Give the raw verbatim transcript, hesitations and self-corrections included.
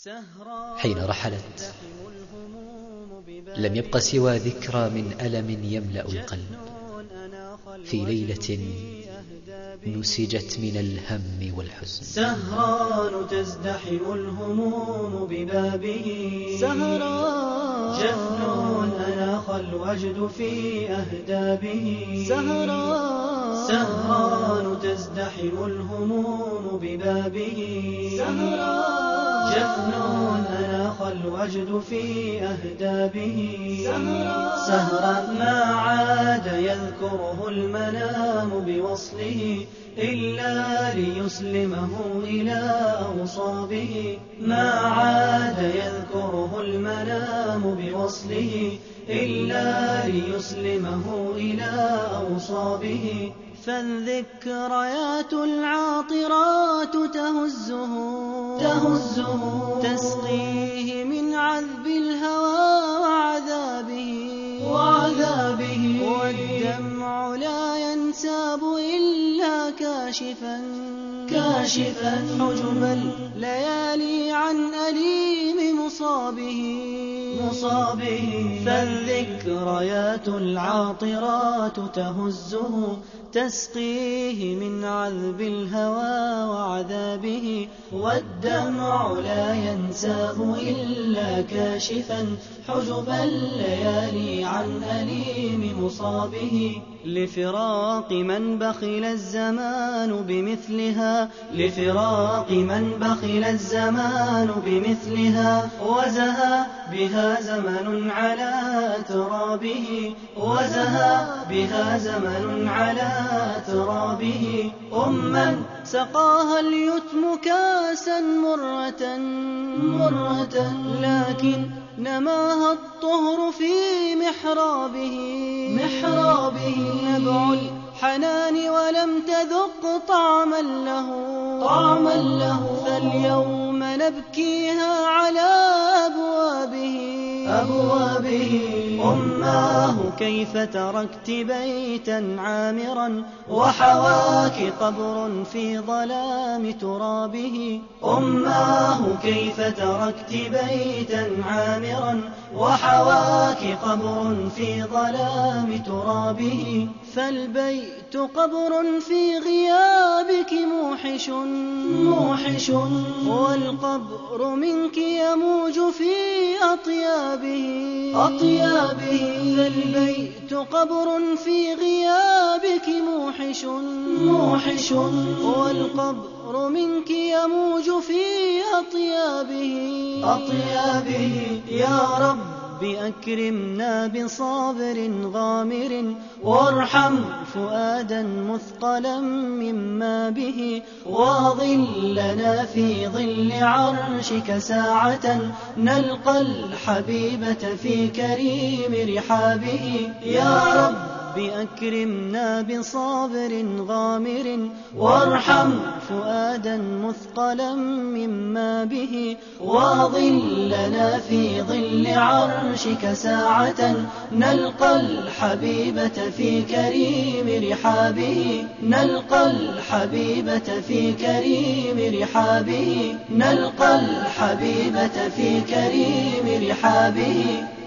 حين رحلت لم يبق سوى ذكرى من ألم يملأ القلب في ليلة نسجت من الهم والحزن. سهران تزدحم الهموم ببابه، سهران جفن أناخ الوجد في أهدابه، سهران سهران تزدحم الهموم ببابه، سهران جفن أناخ الوجد في أهدابه، سهران سهرا ما عاد يذكره المنام بوصله إلا ليسلمه إلى أوصابه، ما عاد يذكره المنام بوصله إلا ليسلمه إلى أوصابه. فالذكريات العاطرات تهزه تهزه تسقيه من عذب الهوى وعذابه وعذابه، والدمع لا ينساب إلا كاشفا كاشفا حجب الليالي عن أليم مصابه مصابه. فالذكريات العاطرات تهزه تسقيه من عذب الهوى وعذابه، والدمع لا ينساب إلا كاشفا حجب الليالي عن أليم مصابه. لفراق من بخل الزمان بمثلها، لفراق من بخل الزمان بمثلها، وزهى بها زمن على ترابه، وزهى بها زمن على ترابه. أما سقاها اليتم كاسا مرة مرة، لكن نماها الطهر في محرابه محرابه. نبع الحنان ولم تذق طعما له طعما له، فاليوم نبكيها على أبوابه أبوابه. أماه كيف تركت بيتا عامرا وحواك قبر في ظلام ترابه. أماه كيف تركت بيتا عامرا وحواك قبر في ظلام ترابه. فالبيت قبر في غيابك موحش موحش، والقبر منك يموج في أطيابه أطيابه. فالبيت قبر في غيابك موحش موحش، والقبر منك يموج في أطيابه أطيابه. يا رب أكرمنا بصابر غامر، وارحم فؤادا مثقلا مما به، وظلنا في ظل عرشك ساعة نلقى الحبيبة في كريم رحابه. يا رب أكرمنا بصابر غامر، وارحم فؤادا مثقلا مما به، وظلنا في ظل عرشك ساعة نلقى الحبيبة في كريم رحابه، نلقى الحبيبة في كريم رحابه، نلقى الحبيبة في كريم رحابه.